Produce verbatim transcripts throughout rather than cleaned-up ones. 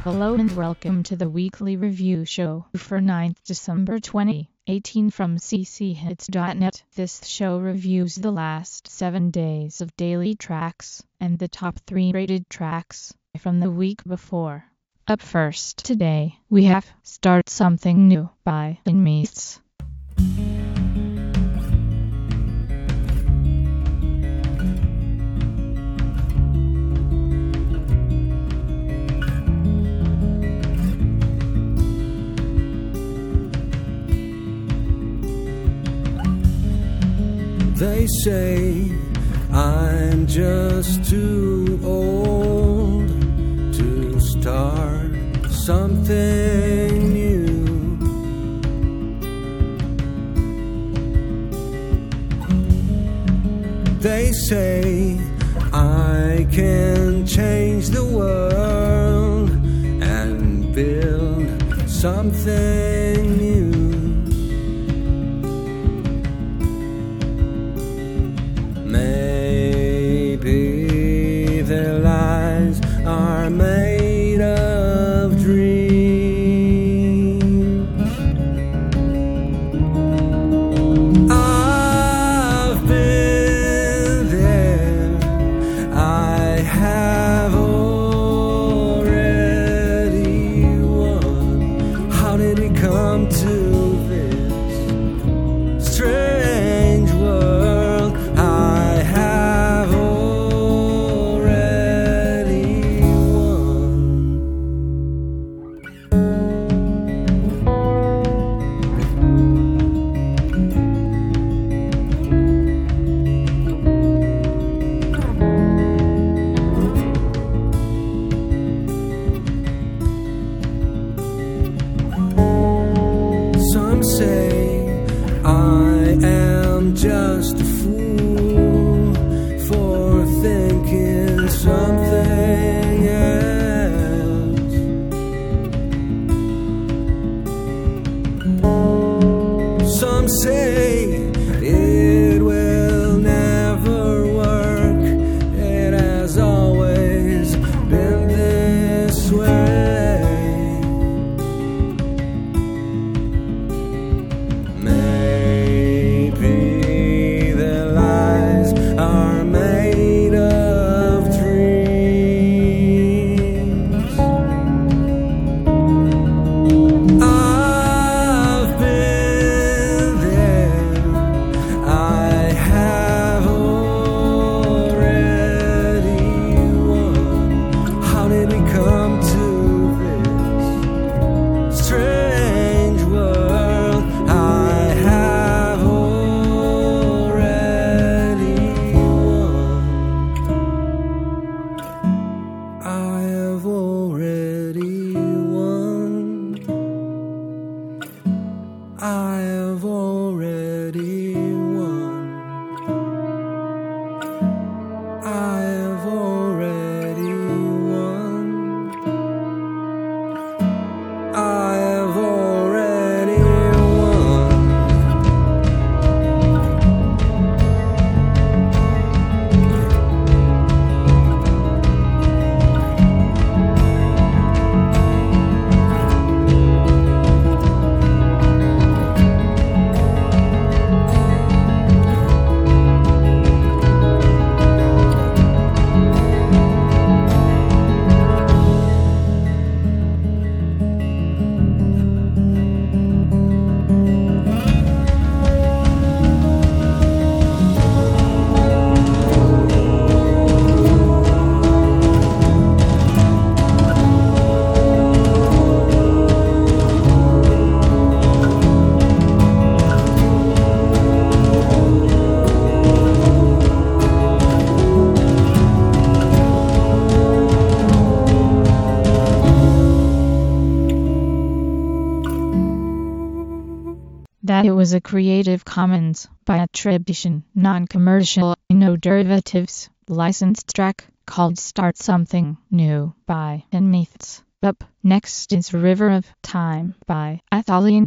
Hello and welcome to the weekly review show for ninth of December twenty eighteen from c c hits dot net. This show reviews the last seven days of daily tracks and the top three rated tracks from the week before. Up first today, we have Start Something New by Inmeets. They say I'm just too old to start something new. They say I can change the world and build something new. Maybe their lives are made of dreams. I've been there, I have already won. How did it come to this strange world? I have already won. Some say I am just a fool for thinking something else. Some say it will never work. It has always been this way. Maybe their lies are made of dreams. I've been there, I have already won. How did we come to this strange world? I have already won. I have already won. I have already won. I have already won. I have already won. That it was a Creative Commons by attribution, non-commercial, no derivatives, licensed track called Start Something New by Inmeets. Up next is River of Time by Athaline.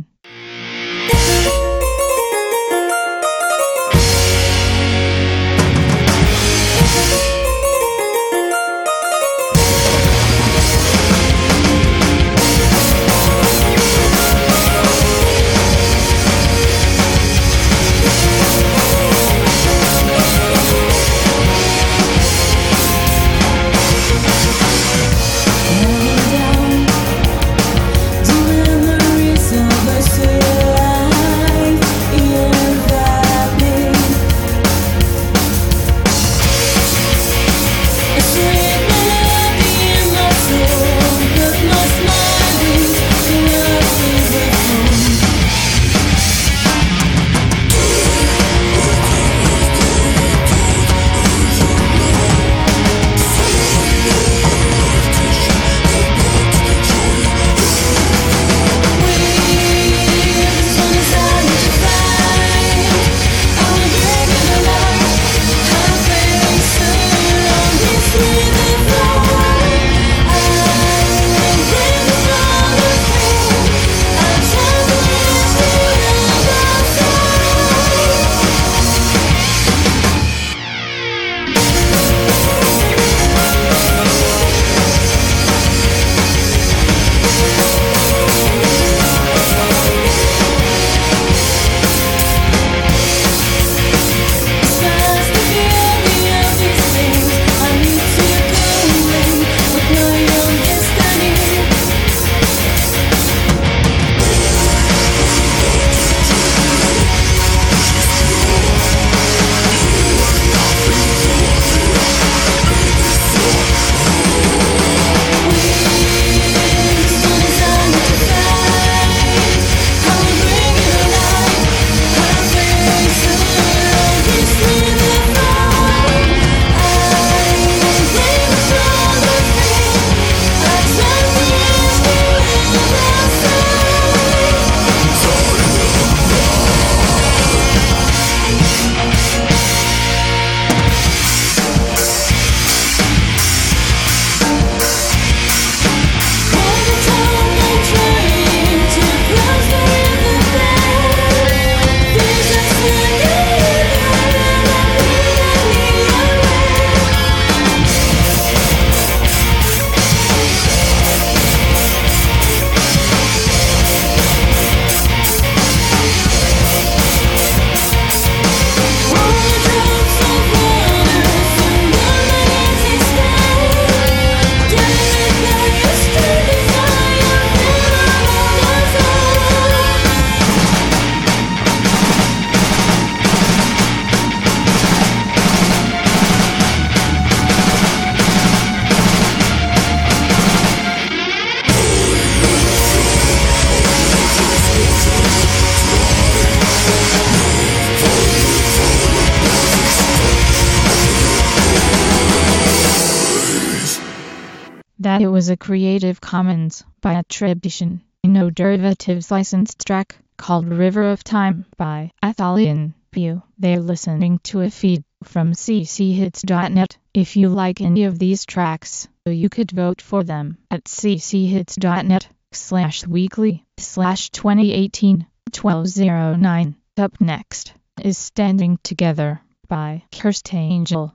that it was a Creative Commons by attribution, no derivatives licensed track called River of Time by Athalion View. They're listening to a feed from c c hits dot net. If you like any of these tracks, you could vote for them at c c hits dot net slash weekly slash twenty eighteen twelve oh nine. Up next is Standing Together by Cursed Angel.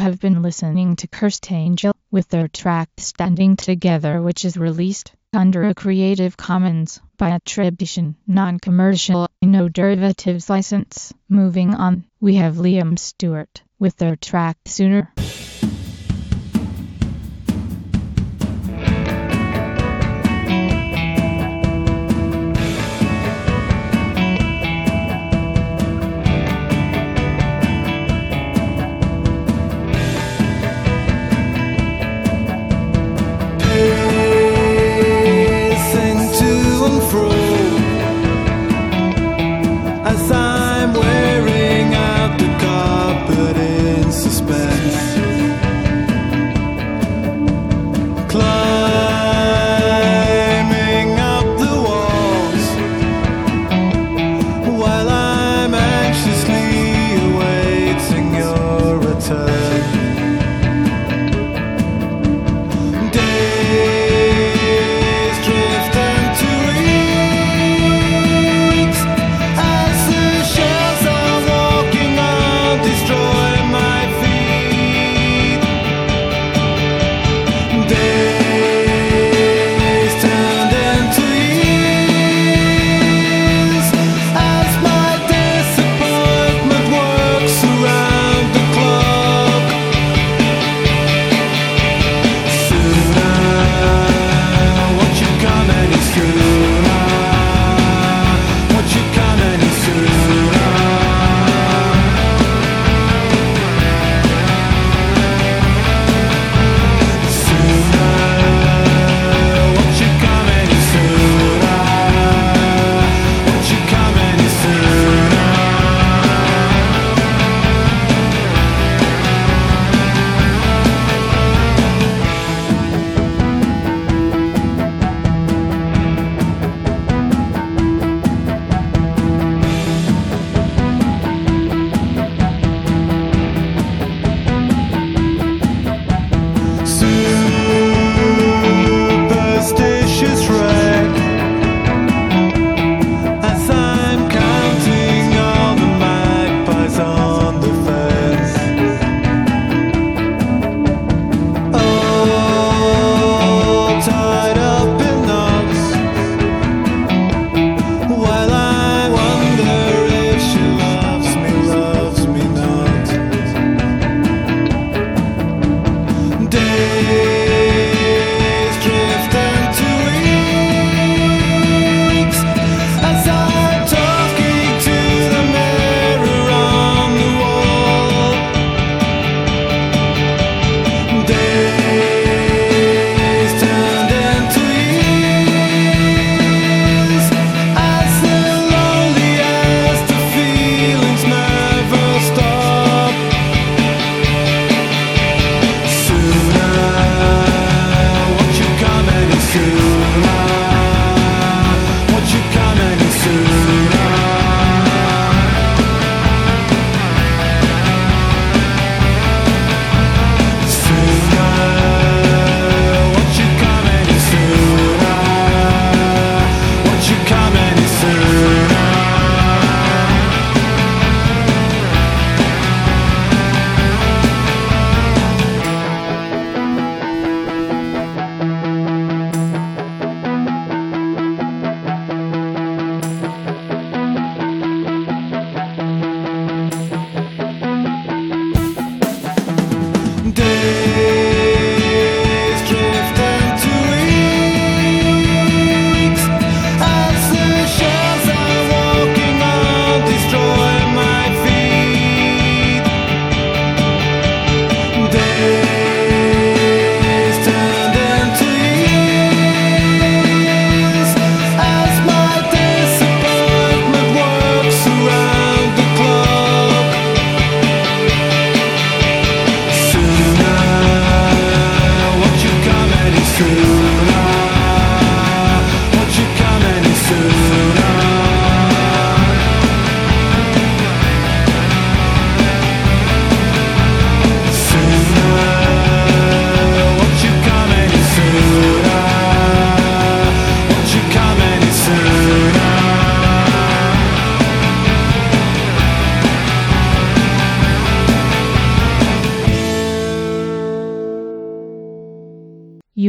have been listening to Cursed Angel with their track Standing Together, which is released under a Creative Commons by attribution, non-commercial, no derivatives license. Moving on, we have Liam Stewart with their track Sooner. As I'm wearing out the carpet in suspense,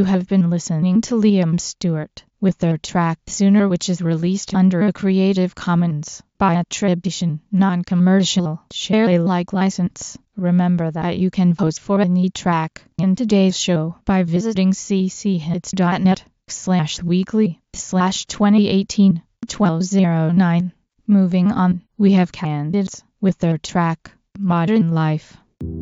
have been listening to Liam Stewart with their track Sooner, which is released under a Creative Commons by attribution, non-commercial, share Alike license. Remember that you can vote for any track in today's show by visiting cchits.net slash weekly slash 2018 1209. Moving on, we have Candids with their track Modern Life.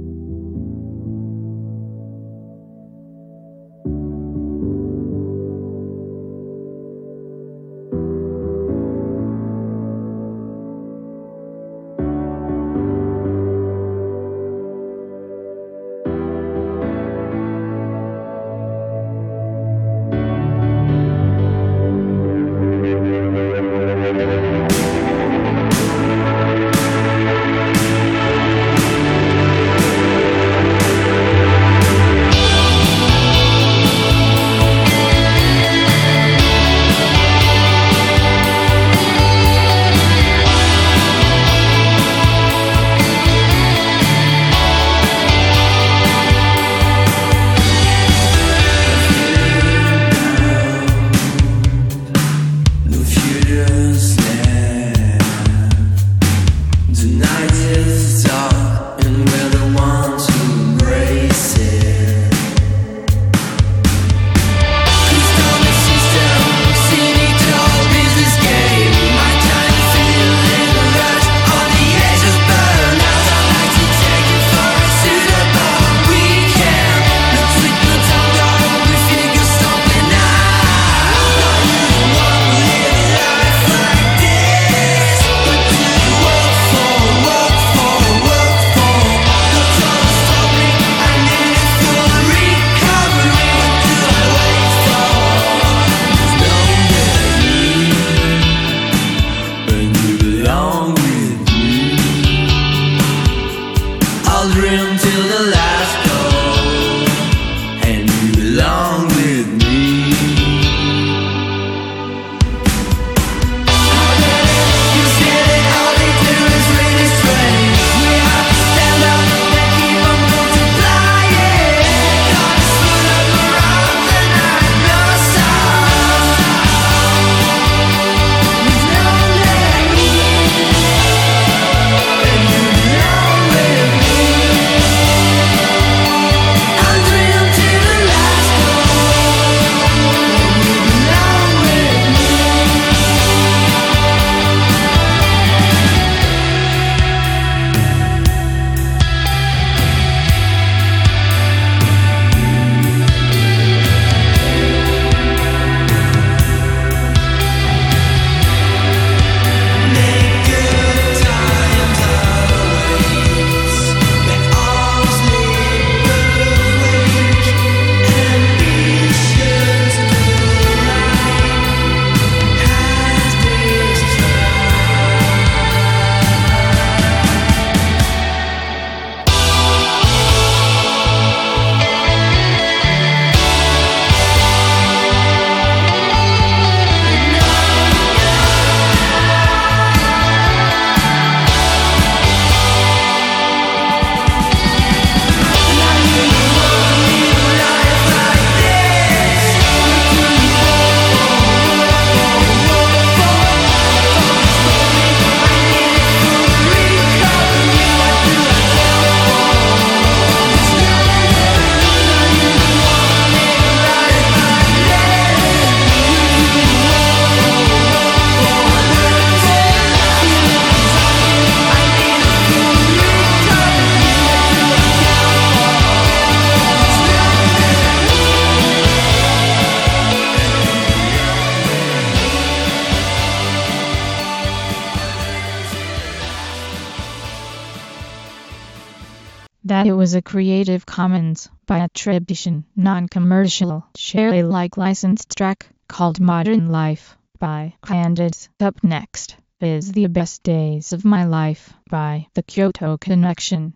That it was a Creative Commons by attribution, non-commercial, share Alike licensed track called Modern Life by Candids. Up next is The Best Days of My Life by The Kyoto Connection.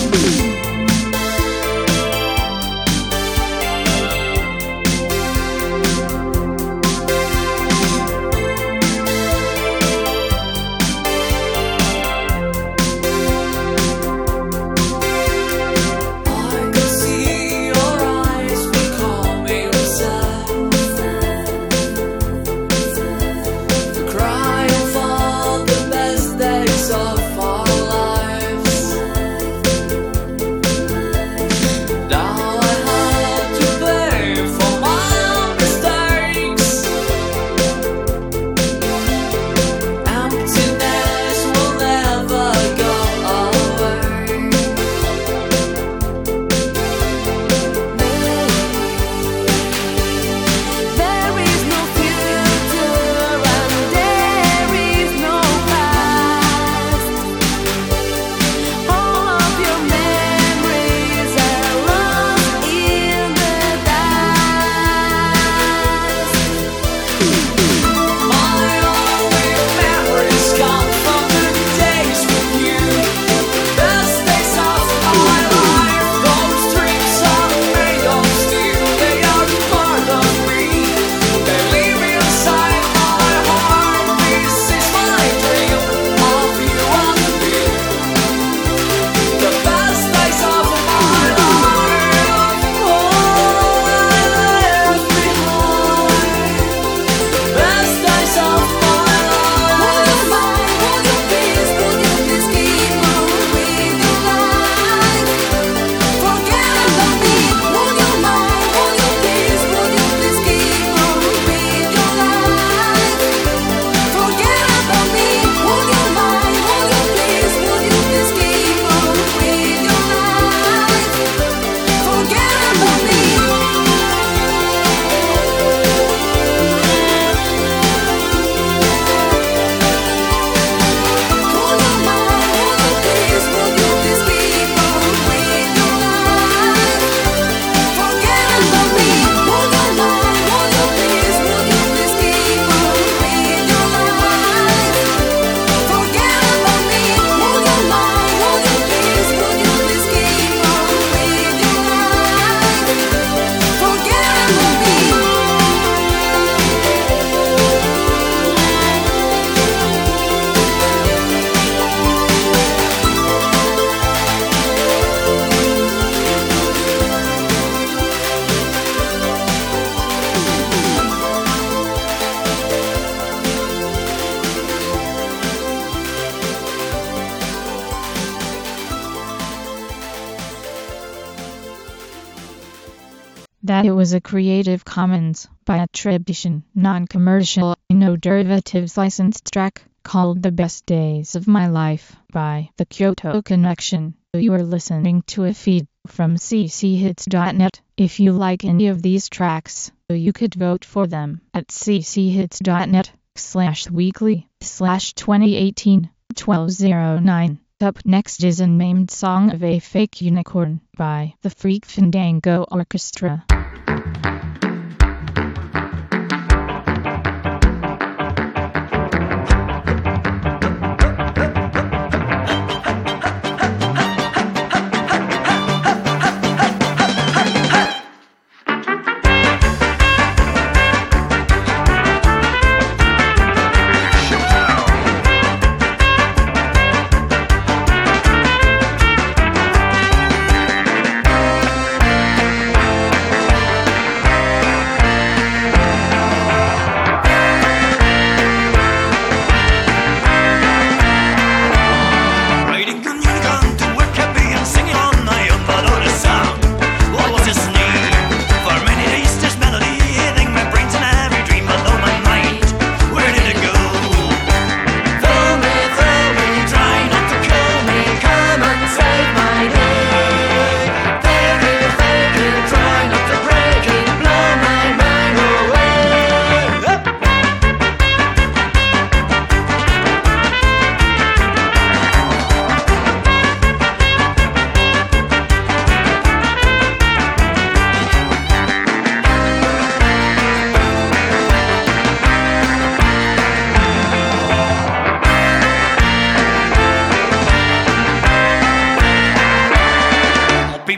That it was a Creative Commons by attribution, non-commercial, no derivatives licensed track called The Best Days of My Life by The Kyoto Connection. You are listening to a feed from c c hits dot net. If you like any of these tracks, you could vote for them at c c hits dot net slash weekly slash twenty eighteen twelve oh nine. Up next is a named song of a fake unicorn by the Freak Fandango Orchestra.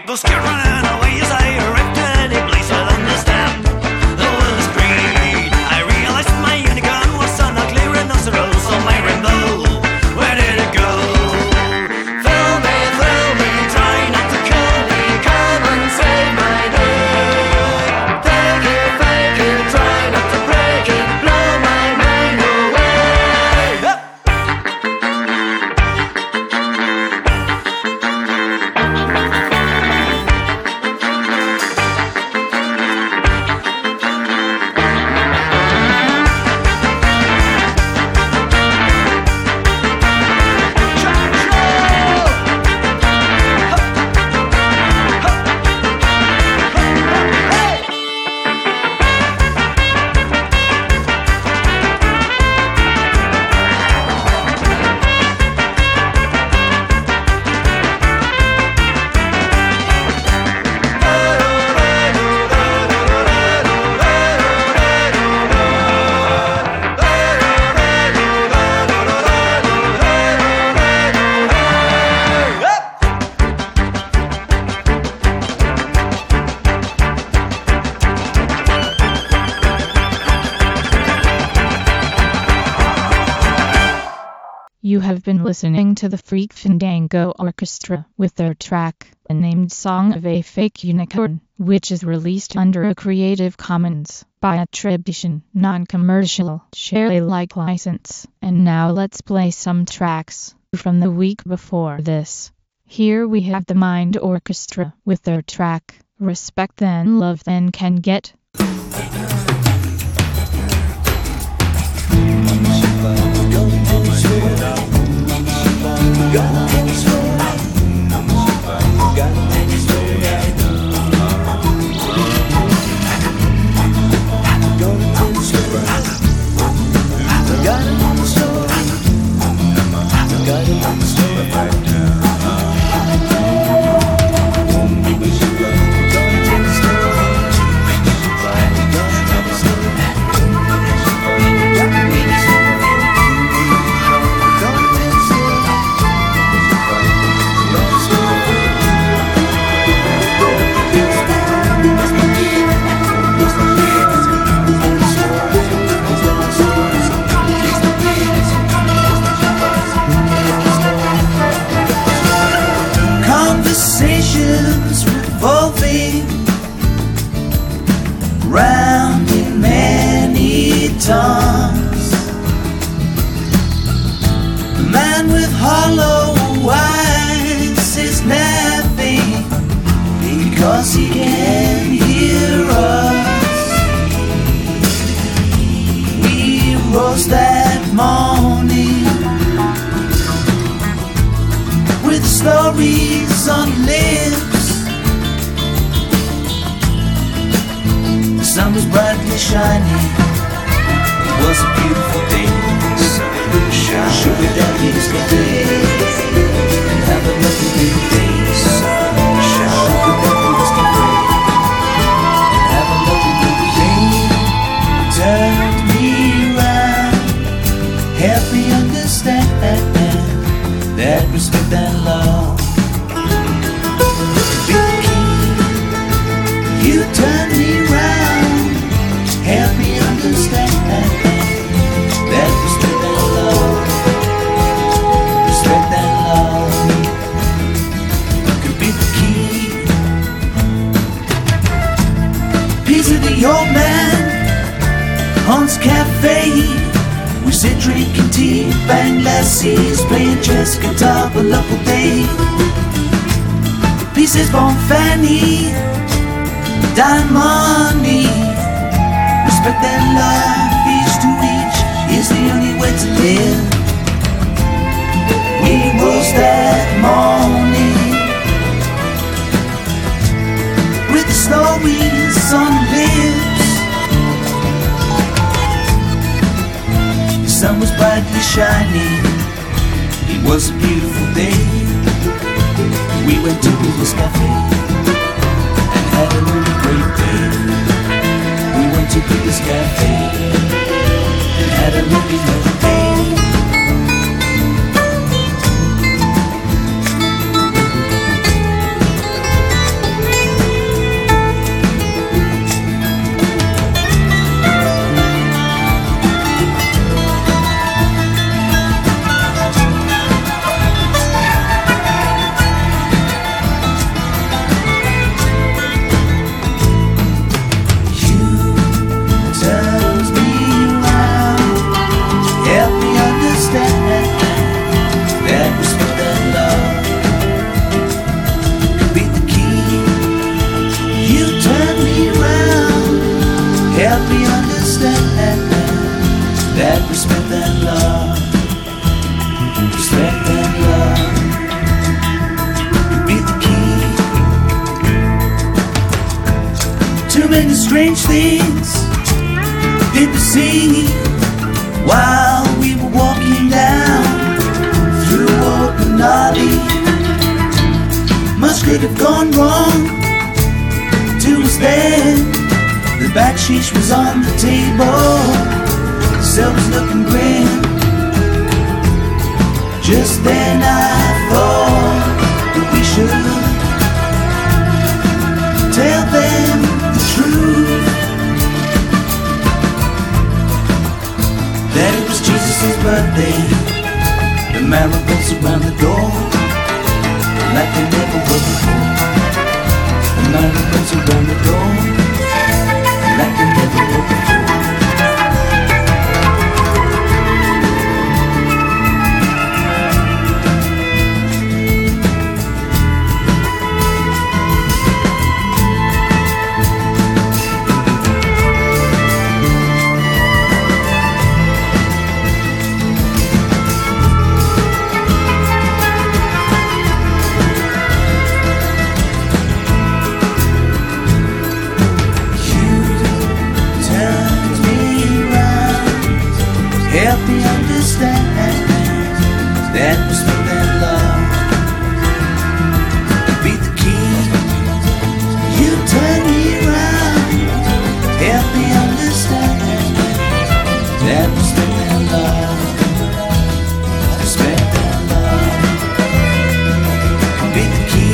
The scared running away as I arrived to any place I'll understand. The world is great. I realized my unicorn was an ugly rhinoceros on my rainbow. Where did it go? Thrill me, thrill me, try not to kill me. Come and save my day. Take it, fake it, try not to break it. Blow my mind away. Up. You have been listening to the Freak Fandango Orchestra with their track, a named Song of a Fake Unicorn, which is released under a Creative Commons by attribution, non-commercial, share Alike license. And now let's play some tracks from the week before this. Here we have the Mind Orchestra with their track, Respect Then Love Then Can Get. Conversations revolving round in many tongues. The man with hollow eyes is laughing because he can hear us. We rose that morning with stories on lips. The sun was brightly shining. It was a beautiful day. The sun was shining. Sugar daddies can play and have a lovely little day. The sun was shining. Sugar daddies can play and have a lovely little day. Turned me round, helped me understand that respect and love be the key. You turn me round, help me understand that respect and love, respect and love could be the key. Piece of the old man, Hans Cafe. We sit drinking tea, bang lassies, playing chess, guitar, for love all day. Pieces born Fanny, dime money. Respect and love, each to each, is the only way to live. We rose that morning with the stories on lips. The sun was brightly shining. It was a beautiful day. We went to this cafe and had a really great day. We went to this cafe and had a really great day. strange things did we see while we were walking down through open alley. Much could have gone wrong to us then. The backsheesh was on the table, the cell was looking grim. Just then I thought that we should tell them the truth, that it was Jesus' birthday. The marigolds around the door like they never were before. The marigolds around the door like they never were before. Help me understand that respect and love beat the key. You turn me around. Help me understand that respect and love, respect and love beat the key.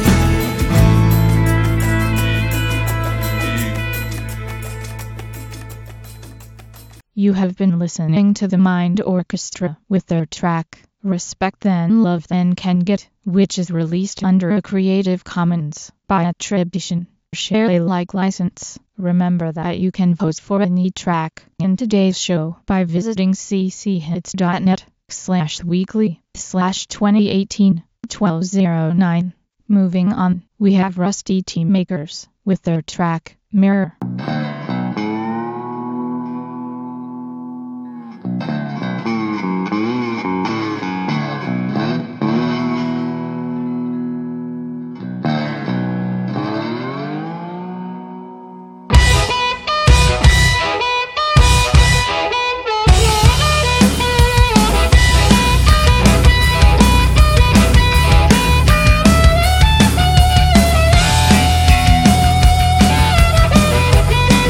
You have been listening to the Mind Orchestra with their track, Respect Then Love Then Can Get, which is released under a Creative Commons by attribution, share Alike license. Remember that you can vote for any track in today's show by visiting cchits.net slash weekly slash 2018 1209. Moving on, we have Rusty Tea Makers with their track, Mirror. We'll be right back.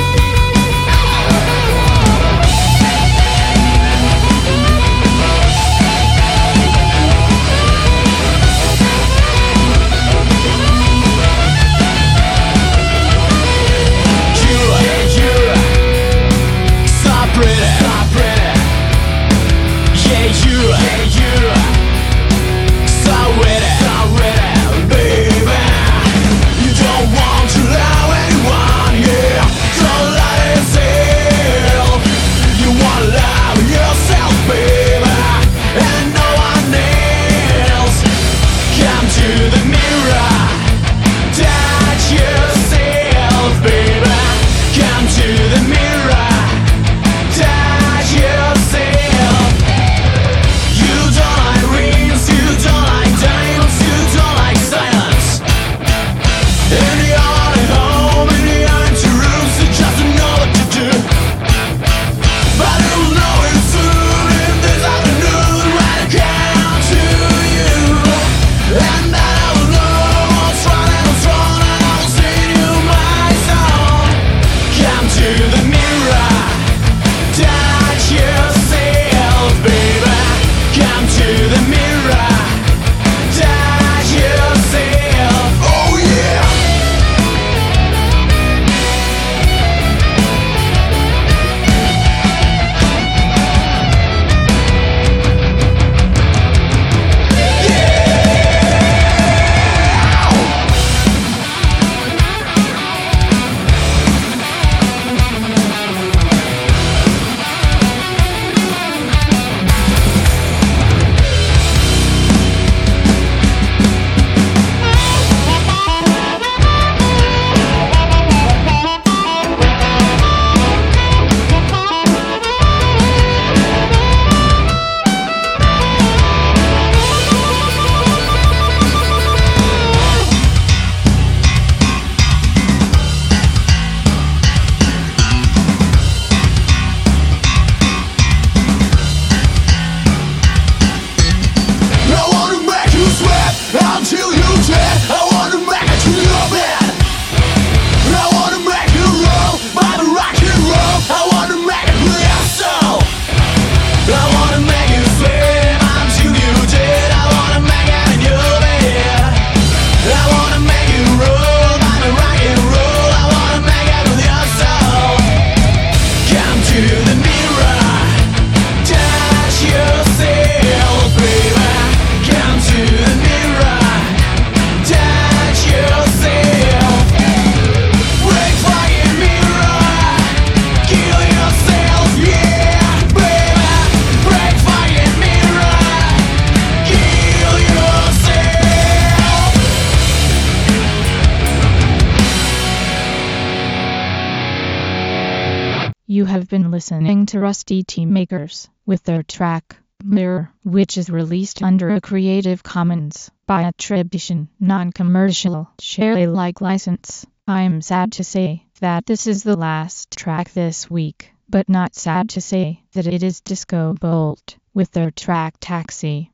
You have been listening to Rusty Teamakers with their track Mirror, which is released under a Creative Commons by attribution, non-commercial, share Alike license. I'm sad to say that this is the last track this week, but not sad to say that it is Disco Bolt with their track Taxi.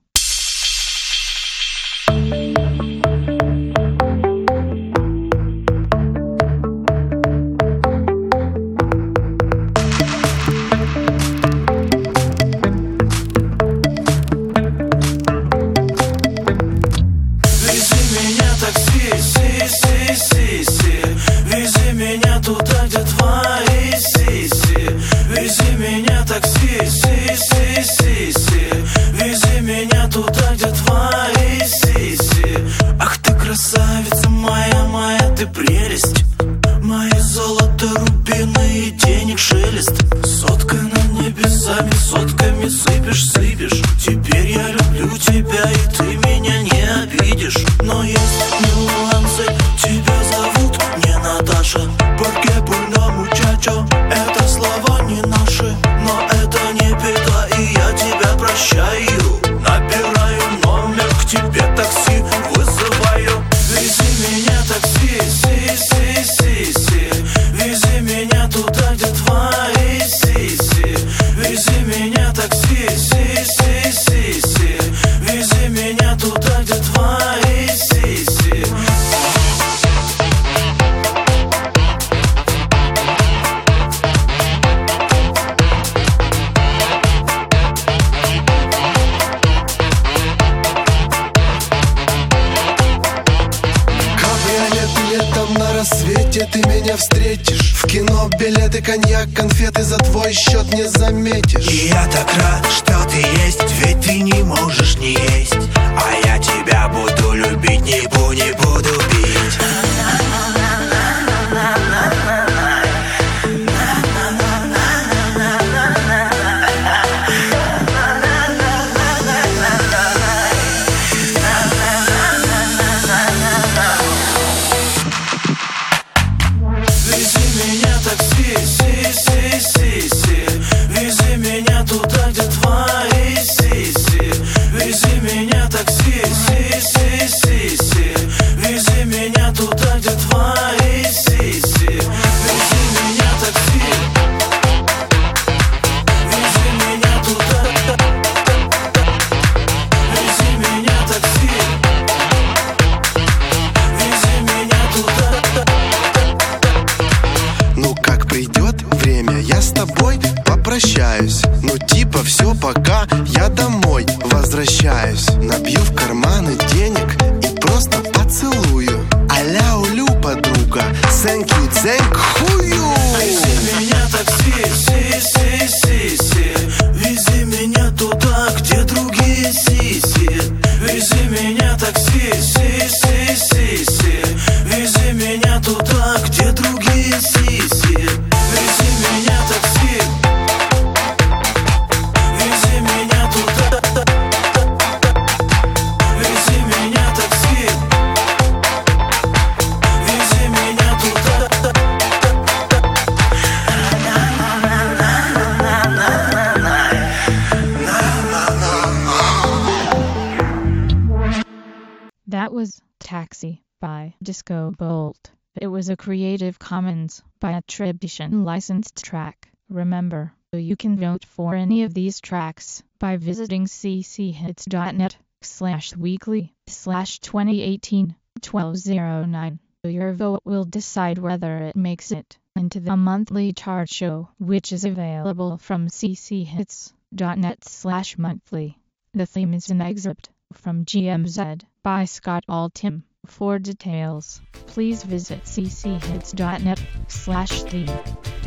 Ты меня встретишь в кино, билеты, коньяк, конфеты за твой счет не заметишь. И я так рад, что ты есть, ведь ты не можешь не есть. А я тебя буду любить, не буду, не буду бить. Ну типа все, пока я домой возвращаюсь. Набью в карманы денег и просто поцелую. А-ля улю, подруга, thank you, thank хую. Вези меня такси, си, си, си, си. Вези меня туда, где другие сиси. Вези меня такси, си, си, си, си. Вези меня туда, где другие сиси. Вези меня такси. That was Taxi by Disco Bolt. It was a Creative Commons by attribution licensed track. Remember, you can vote for any of these tracks by visiting cchits.net slash weekly slash 2018 1209. Your vote will decide whether it makes it into the monthly chart show, which is available from cchits.net slash monthly. The theme is an excerpt from G M Z by Scott Altham. For details, please visit cchits.net slash theme.